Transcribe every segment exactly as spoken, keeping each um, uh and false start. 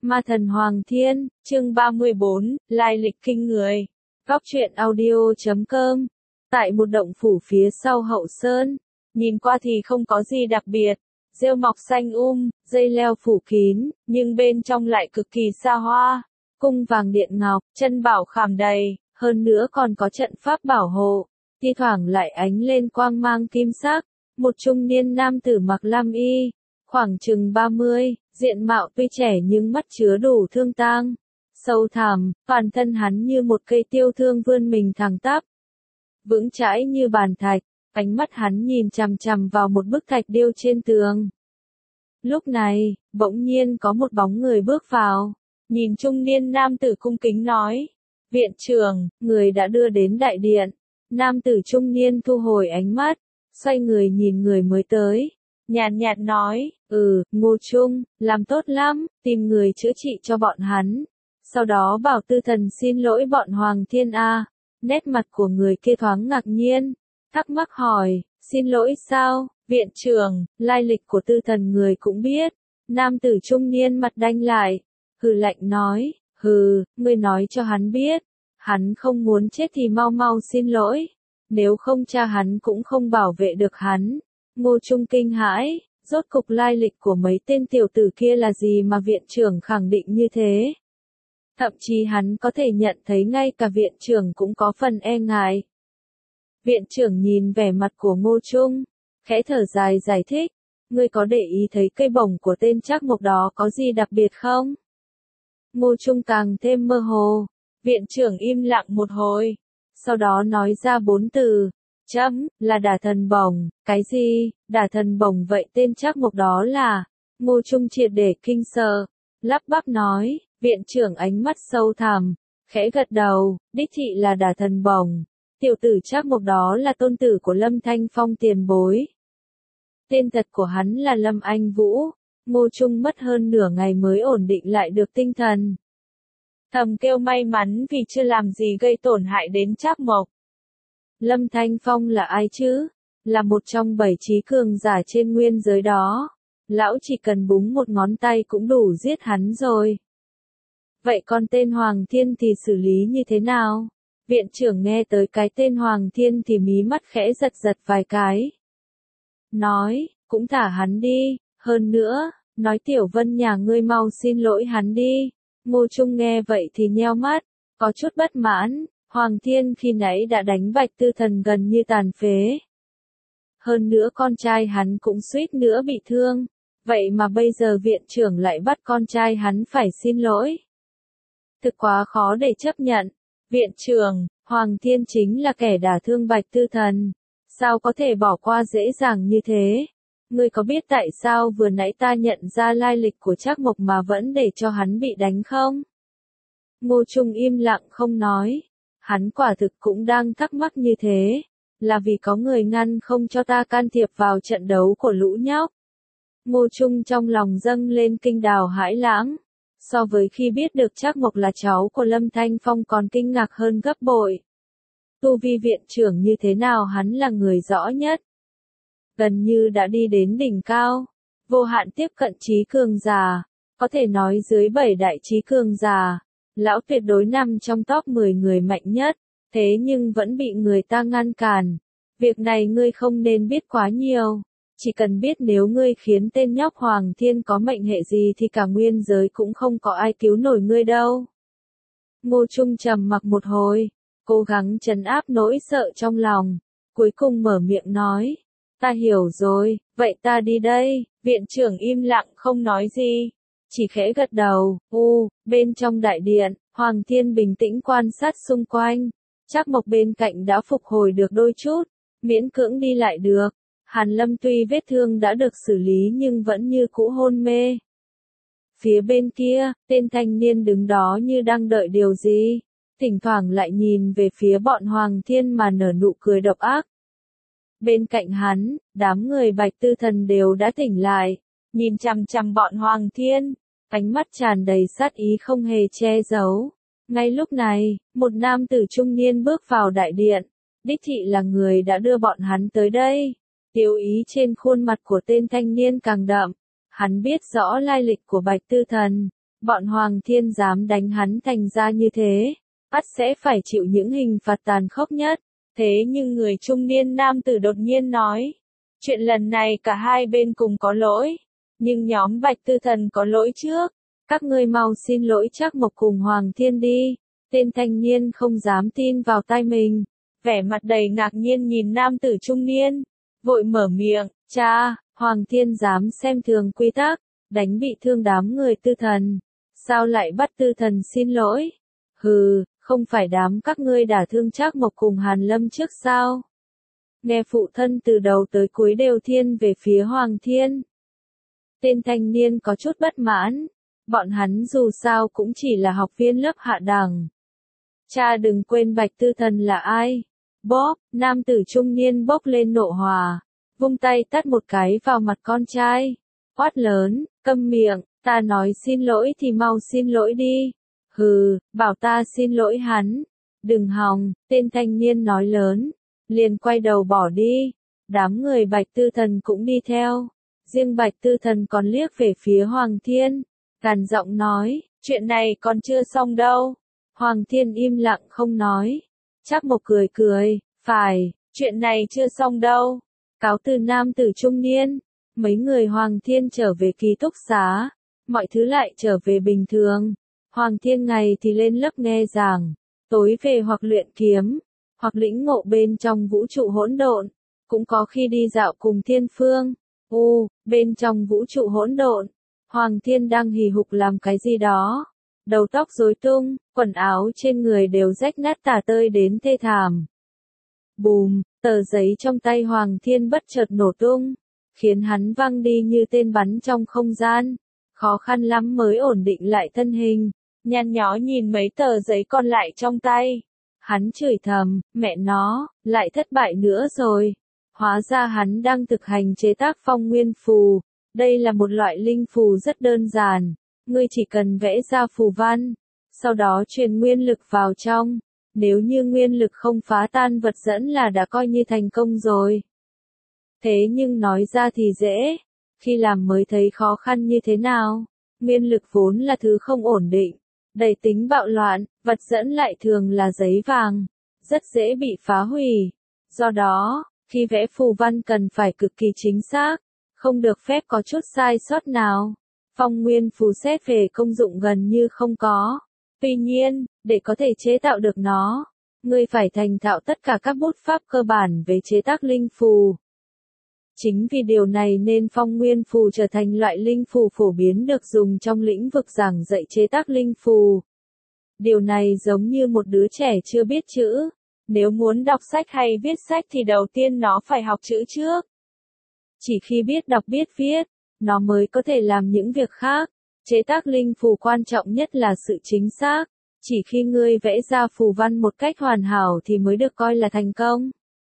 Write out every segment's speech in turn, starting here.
Ma thần Hoàng Thiên, chương ba mươi bốn, lai lịch kinh người. Góc truyện audio chấm com. Tại một động phủ phía sau hậu sơn, nhìn qua thì không có gì đặc biệt, rêu mọc xanh um, dây leo phủ kín, nhưng bên trong lại cực kỳ xa hoa, cung vàng điện ngọc, chân bảo khảm đầy, hơn nữa còn có trận pháp bảo hộ, thi thoảng lại ánh lên quang mang kim sắc. Một trung niên nam tử mặc lam y, khoảng chừng ba mươi, diện mạo tuy trẻ nhưng mắt chứa đủ thương tang, sâu thẳm, toàn thân hắn như một cây tiêu thương vươn mình thẳng tắp, vững chãi như bàn thạch, ánh mắt hắn nhìn chằm chằm vào một bức thạch điêu trên tường. Lúc này, bỗng nhiên có một bóng người bước vào, nhìn trung niên nam tử cung kính nói: "Viện trưởng, người đã đưa đến đại điện." Nam tử trung niên thu hồi ánh mắt, xoay người nhìn người mới tới, nhàn nhạt nói: "Ừ, Ngô Trung, làm tốt lắm, tìm người chữa trị cho bọn hắn. Sau đó bảo tư thần xin lỗi bọn Hoàng Thiên A." Nét mặt của người kia thoáng ngạc nhiên, thắc mắc hỏi: "Xin lỗi sao, viện trưởng?" Lai lịch của tư thần người cũng biết. Nam tử trung niên mặt đanh lại, hừ lạnh nói: "Hừ, ngươi nói cho hắn biết, hắn không muốn chết thì mau mau xin lỗi, nếu không cha hắn cũng không bảo vệ được hắn." Ngô Trung kinh hãi, rốt cục lai lịch của mấy tên tiểu tử kia là gì mà viện trưởng khẳng định như thế? Thậm chí hắn có thể nhận thấy ngay cả viện trưởng cũng có phần e ngại. Viện trưởng nhìn vẻ mặt của Ngô Trung, khẽ thở dài giải thích: "Ngươi có để ý thấy cây bổng của tên Trác Mộc đó có gì đặc biệt không?" Ngô Trung càng thêm mơ hồ. Viện trưởng im lặng một hồi, sau đó nói ra bốn từ: "Chấm, là đả thần bổng." "Cái gì, đả thần bổng vậy tên Trác Mộc đó là?" Ngô Trung triệt để kinh sợ, lắp bắp nói. Viện trưởng ánh mắt sâu thẳm, khẽ gật đầu, đích thị là đả thần bổng. Tiểu tử Trác Mộc đó là tôn tử của Lâm Thanh Phong tiền bối. Tên thật của hắn là Lâm Anh Vũ. Ngô Trung mất hơn nửa ngày mới ổn định lại được tinh thần, thầm kêu may mắn vì chưa làm gì gây tổn hại đến Trác Mộc. Lâm Thanh Phong là ai chứ? Là một trong bảy trí cường giả trên nguyên giới đó. Lão chỉ cần búng một ngón tay cũng đủ giết hắn rồi. Vậy còn tên Hoàng Thiên thì xử lý như thế nào? Viện trưởng nghe tới cái tên Hoàng Thiên thì mí mắt khẽ giật giật vài cái. Nói, cũng thả hắn đi, hơn nữa, nói Tiểu Vân nhà ngươi mau xin lỗi hắn đi. Ngô Trung nghe vậy thì nheo mắt, có chút bất mãn. Hoàng Thiên khi nãy đã đánh Bạch Tư Thần gần như tàn phế. Hơn nữa con trai hắn cũng suýt nữa bị thương. Vậy mà bây giờ viện trưởng lại bắt con trai hắn phải xin lỗi. Thực quá khó để chấp nhận. Viện trưởng, Hoàng Thiên chính là kẻ đả thương Bạch Tư Thần. Sao có thể bỏ qua dễ dàng như thế? Ngươi có biết tại sao vừa nãy ta nhận ra lai lịch của Trác Mộc mà vẫn để cho hắn bị đánh không? Ngô Trung im lặng không nói. Hắn quả thực cũng đang thắc mắc như thế. Là vì có người ngăn không cho ta can thiệp vào trận đấu của lũ nhóc. Ngô Trung trong lòng dâng lên kinh đào hãi lãng. So với khi biết được Trác Mộc là cháu của Lâm Thanh Phong còn kinh ngạc hơn gấp bội. Tu vi viện trưởng như thế nào hắn là người rõ nhất. Gần như đã đi đến đỉnh cao, vô hạn tiếp cận trí cường giả, có thể nói dưới bảy đại trí cường giả, lão tuyệt đối nằm trong top mười người mạnh nhất, thế nhưng vẫn bị người ta ngăn cản. Việc này ngươi không nên biết quá nhiều, chỉ cần biết nếu ngươi khiến tên nhóc Hoàng Thiên có mệnh hệ gì thì cả nguyên giới cũng không có ai cứu nổi ngươi đâu. Ngô Trung trầm mặc một hồi, cố gắng trấn áp nỗi sợ trong lòng, cuối cùng mở miệng nói: "Ta hiểu rồi, vậy ta đi đây." Viện trưởng im lặng không nói gì, chỉ khẽ gật đầu. U, bên trong đại điện, Hoàng Thiên bình tĩnh quan sát xung quanh. Trác Mộc bên cạnh đã phục hồi được đôi chút, miễn cưỡng đi lại được. Hàn Lâm tuy vết thương đã được xử lý nhưng vẫn như cũ hôn mê. Phía bên kia, tên thanh niên đứng đó như đang đợi điều gì, thỉnh thoảng lại nhìn về phía bọn Hoàng Thiên mà nở nụ cười độc ác. Bên cạnh hắn, đám người Bạch Tư Thần đều đã tỉnh lại, nhìn chằm chằm bọn Hoàng Thiên, ánh mắt tràn đầy sát ý không hề che giấu. Ngay lúc này, một nam tử trung niên bước vào đại điện, đích thị là người đã đưa bọn hắn tới đây. Tiêu ý trên khuôn mặt của tên thanh niên càng đậm, hắn biết rõ lai lịch của Bạch Tư Thần, Bọn Hoàng Thiên dám đánh hắn thành ra như thế, ắt sẽ phải chịu những hình phạt tàn khốc nhất. Thế nhưng người trung niên nam tử đột nhiên nói, chuyện lần này cả hai bên cùng có lỗi, nhưng nhóm Bạch Tư Thần có lỗi trước, các ngươi mau xin lỗi Trác Mộc cùng Hoàng Thiên đi. Tên thanh niên không dám tin vào tai mình, vẻ mặt đầy ngạc nhiên nhìn nam tử trung niên, vội mở miệng, cha, Hoàng Thiên dám xem thường quy tắc, đánh bị thương đám người Tư Thần, sao lại bắt Tư Thần xin lỗi? Hừ, không phải đám các ngươi đả thương Trác Mộc cùng Hàn Lâm trước sao? Nghe phụ thân từ đầu tới cuối đều thiên về phía Hoàng Thiên. Tên thanh niên có chút bất mãn, bọn hắn dù sao cũng chỉ là học viên lớp hạ đẳng. Cha đừng quên Bạch Tư Thần là ai? Bóp, nam tử trung niên bốc lên nộ hỏa, vung tay tát một cái vào mặt con trai, quát lớn, câm miệng, ta nói xin lỗi thì mau xin lỗi đi. Hừ, bảo ta xin lỗi hắn. Đừng hòng, tên thanh niên nói lớn, liền quay đầu bỏ đi. Đám người Bạch Tư Thần cũng đi theo. Riêng Bạch Tư Thần còn liếc về phía Hoàng Thiên, gằn giọng nói, chuyện này còn chưa xong đâu. Hoàng Thiên im lặng không nói. Trác Mộc cười cười, phải, chuyện này chưa xong đâu. Cáo từ nam tử trung niên, mấy người Hoàng Thiên trở về ký túc xá, mọi thứ lại trở về bình thường. Hoàng Thiên ngày thì lên lớp nghe giảng, tối về hoặc luyện kiếm, hoặc lĩnh ngộ bên trong vũ trụ hỗn độn, cũng có khi đi dạo cùng Thiên Phương. U, bên trong vũ trụ hỗn độn, Hoàng Thiên đang hì hục làm cái gì đó, đầu tóc rối tung, quần áo trên người đều rách nát tả tơi đến thê thảm. Bùm, tờ giấy trong tay Hoàng Thiên bất chợt nổ tung, khiến hắn văng đi như tên bắn trong không gian, khó khăn lắm mới ổn định lại thân hình, nhăn nhó nhìn mấy tờ giấy còn lại trong tay. Hắn chửi thầm, mẹ nó, lại thất bại nữa rồi. Hóa ra hắn đang thực hành chế tác phong nguyên phù. Đây là một loại linh phù rất đơn giản. Ngươi chỉ cần vẽ ra phù văn, sau đó truyền nguyên lực vào trong. Nếu như nguyên lực không phá tan vật dẫn là đã coi như thành công rồi. Thế nhưng nói ra thì dễ, khi làm mới thấy khó khăn như thế nào. Nguyên lực vốn là thứ không ổn định, đầy tính bạo loạn, vật dẫn lại thường là giấy vàng, rất dễ bị phá hủy. Do đó, khi vẽ phù văn cần phải cực kỳ chính xác, không được phép có chút sai sót nào. Phong nguyên phù xét về công dụng gần như không có. Tuy nhiên, để có thể chế tạo được nó, ngươi phải thành thạo tất cả các bút pháp cơ bản về chế tác linh phù. Chính vì điều này nên phong nguyên phù trở thành loại linh phù phổ biến được dùng trong lĩnh vực giảng dạy chế tác linh phù. Điều này giống như một đứa trẻ chưa biết chữ. Nếu muốn đọc sách hay viết sách thì đầu tiên nó phải học chữ trước. Chỉ khi biết đọc biết viết, nó mới có thể làm những việc khác. Chế tác linh phù quan trọng nhất là sự chính xác. Chỉ khi ngươi vẽ ra phù văn một cách hoàn hảo thì mới được coi là thành công.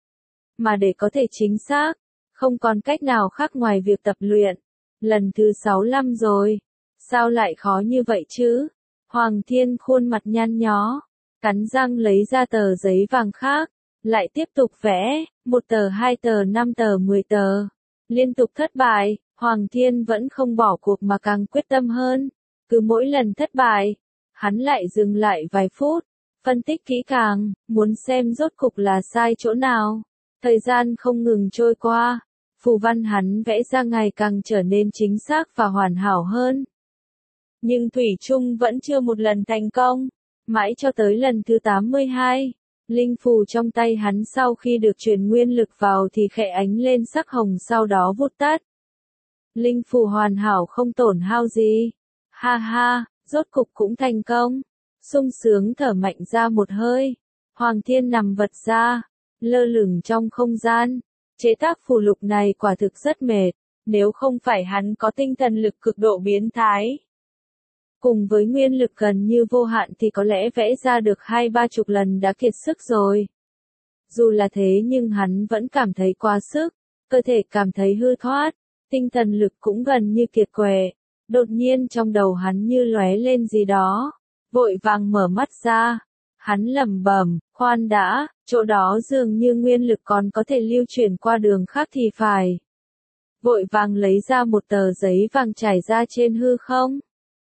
Mà để có thể chính xác, không còn cách nào khác ngoài việc tập luyện. Lần thứ sáu mươi lăm rồi. Sao lại khó như vậy chứ? Hoàng Thiên khuôn mặt nhăn nhó, cắn răng lấy ra tờ giấy vàng khác, lại tiếp tục vẽ, một tờ hai tờ năm tờ mười tờ. Liên tục thất bại, Hoàng Thiên vẫn không bỏ cuộc mà càng quyết tâm hơn. Cứ mỗi lần thất bại, hắn lại dừng lại vài phút, phân tích kỹ càng, muốn xem rốt cục là sai chỗ nào. Thời gian không ngừng trôi qua, phù văn hắn vẽ ra ngày càng trở nên chính xác và hoàn hảo hơn. Nhưng thủy chung vẫn chưa một lần thành công, mãi cho tới lần thứ tám mươi hai, linh phù trong tay hắn sau khi được truyền nguyên lực vào thì khẽ ánh lên sắc hồng sau đó vụt tắt. Linh phù hoàn hảo không tổn hao gì. Ha ha, rốt cục cũng thành công. Sung sướng thở mạnh ra một hơi. Hoàng Thiên nằm vật ra, lơ lửng trong không gian. Chế tác phù lục này quả thực rất mệt, nếu không phải hắn có tinh thần lực cực độ biến thái. Cùng với nguyên lực gần như vô hạn thì có lẽ vẽ ra được hai ba chục lần đã kiệt sức rồi. Dù là thế nhưng hắn vẫn cảm thấy quá sức, cơ thể cảm thấy hư thoát, tinh thần lực cũng gần như kiệt quệ. Đột nhiên trong đầu hắn như lóe lên gì đó, vội vàng mở mắt ra. Hắn lẩm bẩm, khoan đã, chỗ đó dường như nguyên lực còn có thể lưu chuyển qua đường khác thì phải. Vội vàng lấy ra một tờ giấy vàng trải ra trên hư không.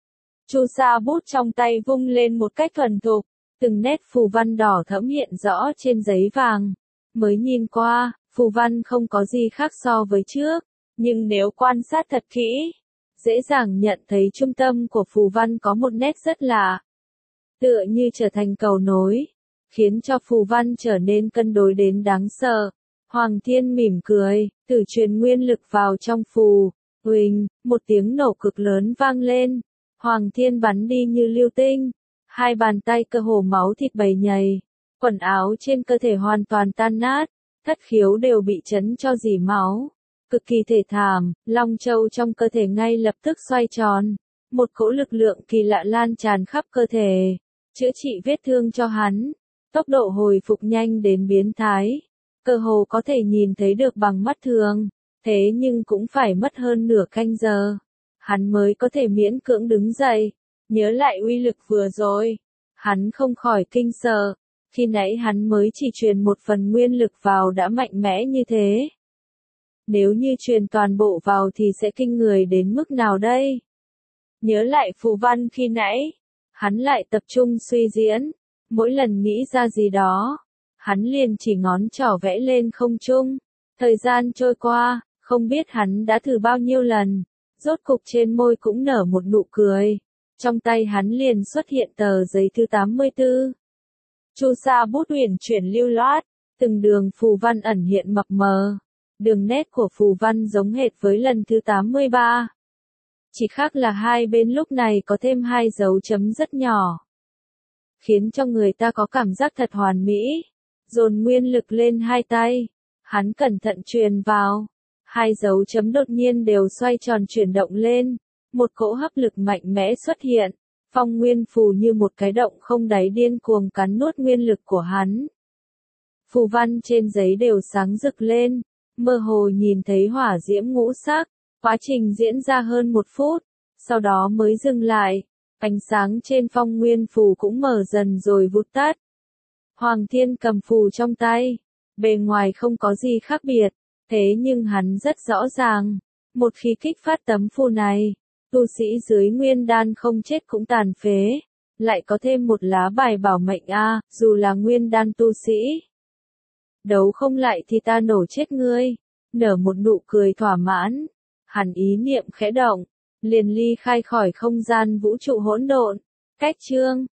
Chu sa bút trong tay vung lên một cách thuần thục, từng nét phù văn đỏ thẫm hiện rõ trên giấy vàng. Mới nhìn qua, phù văn không có gì khác so với trước, nhưng nếu quan sát thật kỹ, dễ dàng nhận thấy trung tâm của phù văn có một nét rất lạ, tựa như trở thành cầu nối, khiến cho phù văn trở nên cân đối đến đáng sợ. Hoàng Thiên mỉm cười, thử truyền nguyên lực vào trong phù. Huỳnh, một tiếng nổ cực lớn vang lên. Hoàng Thiên bắn đi như lưu tinh. Hai bàn tay cơ hồ máu thịt bầy nhầy. Quần áo trên cơ thể hoàn toàn tan nát. Thất khiếu đều bị chấn cho rỉ máu. Cực kỳ thể thảm, long châu trong cơ thể ngay lập tức xoay tròn. Một cỗ lực lượng kỳ lạ lan tràn khắp cơ thể. Chữa trị vết thương cho hắn. Tốc độ hồi phục nhanh đến biến thái. Cơ hồ có thể nhìn thấy được bằng mắt thường. Thế nhưng cũng phải mất hơn nửa canh giờ. Hắn mới có thể miễn cưỡng đứng dậy. Nhớ lại uy lực vừa rồi. Hắn không khỏi kinh sợ. Khi nãy hắn mới chỉ truyền một phần nguyên lực vào đã mạnh mẽ như thế. Nếu như truyền toàn bộ vào thì sẽ kinh người đến mức nào đây? Nhớ lại phù văn khi nãy. Hắn lại tập trung suy diễn. Mỗi lần nghĩ ra gì đó, hắn liền chỉ ngón trỏ vẽ lên không trung. Thời gian trôi qua, không biết hắn đã thử bao nhiêu lần. Rốt cục trên môi cũng nở một nụ cười. Trong tay hắn liền xuất hiện tờ giấy thứ tám mươi tư. Chu sa bút uyển chuyển lưu loát, từng đường phù văn ẩn hiện mập mờ. Đường nét của phù văn giống hệt với lần thứ tám mươi ba. Chỉ khác là hai bên lúc này có thêm hai dấu chấm rất nhỏ. Khiến cho người ta có cảm giác thật hoàn mỹ. Dồn nguyên lực lên hai tay. Hắn cẩn thận truyền vào. Hai dấu chấm đột nhiên đều xoay tròn chuyển động lên. Một cỗ hấp lực mạnh mẽ xuất hiện. Phong nguyên phù như một cái động không đáy điên cuồng cắn nuốt nguyên lực của hắn. Phù văn trên giấy đều sáng rực lên. Mơ hồ nhìn thấy hỏa diễm ngũ sắc. Quá trình diễn ra hơn một phút. Sau đó mới dừng lại. Ánh sáng trên phong nguyên phù cũng mở dần rồi vụt tắt. Hoàng Thiên cầm phù trong tay. Bề ngoài không có gì khác biệt. Thế nhưng hắn rất rõ ràng. Một khi kích phát tấm phù này, tu sĩ dưới nguyên đan không chết cũng tàn phế. Lại có thêm một lá bài bảo mệnh a, dù là nguyên đan tu sĩ. Đấu không lại thì ta nổ chết ngươi. Nở một nụ cười thỏa mãn. Hắn ý niệm khẽ động. Liền ly khai khỏi không gian vũ trụ hỗn độn. Cách chương